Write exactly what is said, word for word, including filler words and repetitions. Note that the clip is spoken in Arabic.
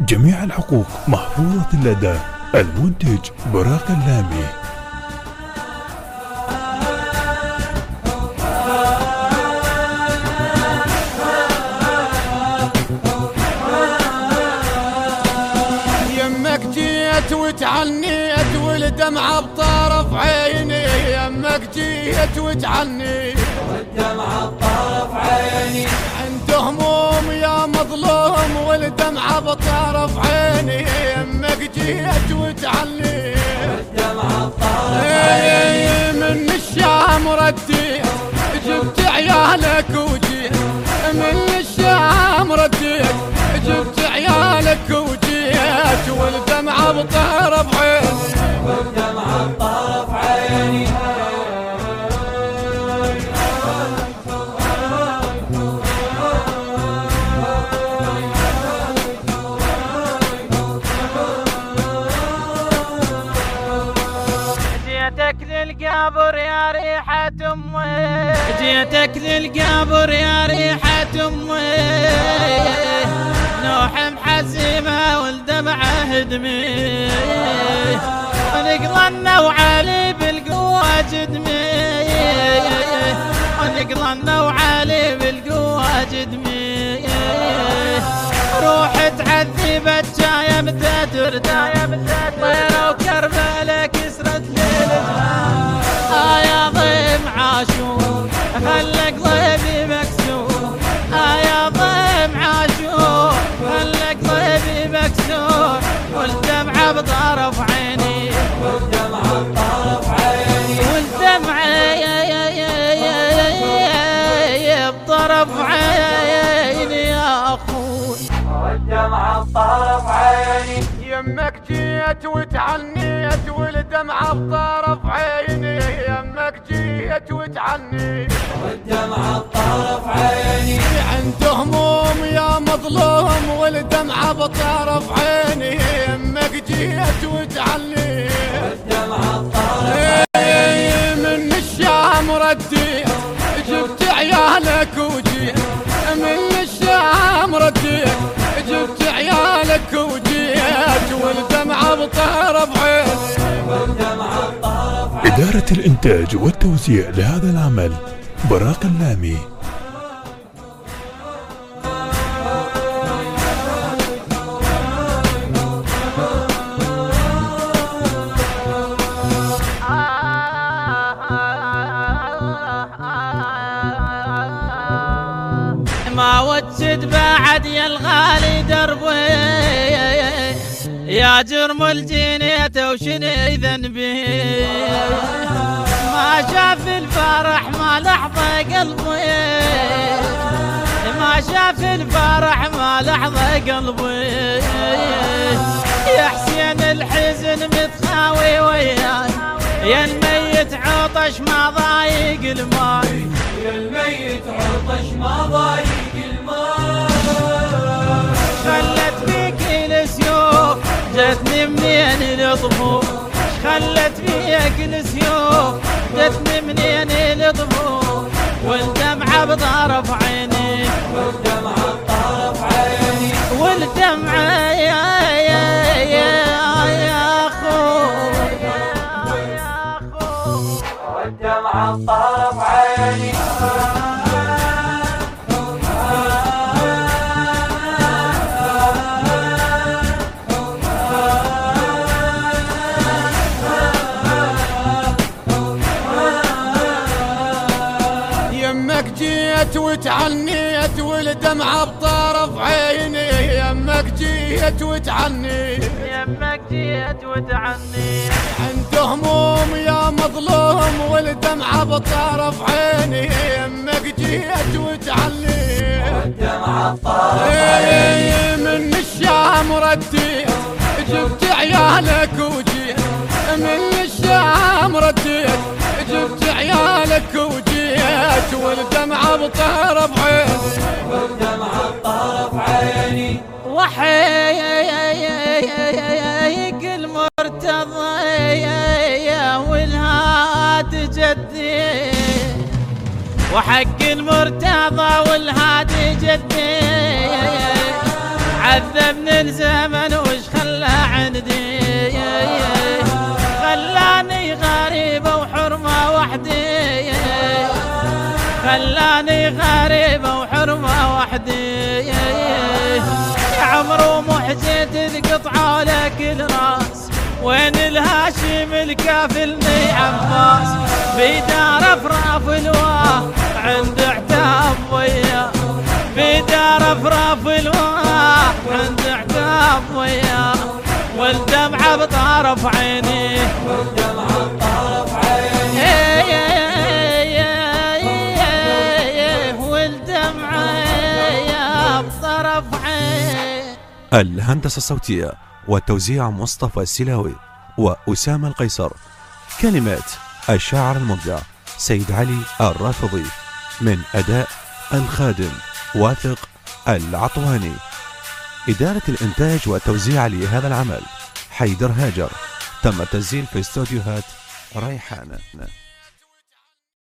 جميع الحقوق محفوظة لدى المنتج براق اللامي. يمك جيت وتعنيت والدمعة بطرف عيني، يمك جيت وتعنيت والدمعة بطرف عيني، عنده هموم يا مظلوم والدمعة بطرف عيني، يمك جيت وتعنيت والدمعة بطرف عيني، من الشام رديت جبت عيالك وجيت، من الشام رديت جبت عيالك وجيت والدمعة بطرف عيني، والدمعة بطرف عيني. جيتك للقبر يا ريحة أمي، جيتك للقبر يا ريحة أمي، نوح محزمة والدمعة هدمي، ونقلنا وعلي بالقوة جدمي، ونقلنا وعلي بالقوة جدمي، روح تعذبت جاية متدر طيرة وكربلة كسرت ليلتها، آه يا ضيم عاشور خلى قلبي مكسور، آه يا ضيم عاشور خلى قلبي مكسور، والدمعة بطرف عيني، والدمعة بطرف عيني، والدمعة بطرف عيني يا أخوي، والدمعة بطرف عيني. يمك جيت وتعنيت والدمعة بطرف عيني، يمك جيت وتعنيت والدمعة بطرف عيني، عنده هموم يا مظلوم والدمعة بطرف عيني، يمك جيت وتعنيت والدمعة بطرف عيني، من الشام رديت جبت عيالك وجيت، من الشام رديت جبت عيالك وجيت والدمعة بطرف عيني، والدمعة بطرف عيني. إدارة الإنتاج والتوزيع لهذا العمل براق اللامي. ما وجد بعد يا الغالي دربي، يا جرم الجنيت وشني ذنبي، ما شاف الفرح ما لحظة قلبي، ما شاف الفرح ما لحظة قلبي، يا حسين الحزن متخاوي وياي، يا الميت عطش ما ضايق الماي، يا الميت عطش ما ضايق الماء، خلت بيك السيوف جتني منين الطفوف، خلت بيك السيوف جتني منين الطفوف، والدمعة بطرف عيني، والدمعة بطرف عيني، والدمعة يا يا يا يا خوي، والدمعة بطرف عيني. يمك جيت وتعنيت والدمعة بطرف عيني، يمك جيت وتعنيت يمك جيت وتعني، عنده هموم يا مظلوم والدمعة بطرف عيني، يمك جيت وتعنيت والدمعة بطرف عيني، من الشام رديت جبت عيالك وجيت، من الشام رديت جبت عيالك وجيت والدمعة بطرف عيني، والدمعة بطرف عيني. وحيك المرتضى والهاد جدي، وحق المرتضى والهادي جدي، عذبني الزمن وش خلى عندي، خلاني غريبة وحرمة وحدي، خلاني غريبة وحرمة وحدي. يا عمرو محجت تقطعوا لك الراس، وين الهاشم الكافلني عباس، بدار افراف الواه عند عتاب وياه، بدار افراف الواه عند عتاب وياه، والدمعة بطرف عيني، والدمعة بطرف عيني، والدمعة بطرف عيني. الهندسة الصوتية والتوزيع مصطفى السلاوي وأسامة القيصر. كلمات الشاعر المبدع سيد علي الرافضي، من أداء الخادم واثق العطواني. إدارة الإنتاج والتوزيع لهذا العمل حيدر هاجر. تم التسجيل في استوديوهات ريحانة.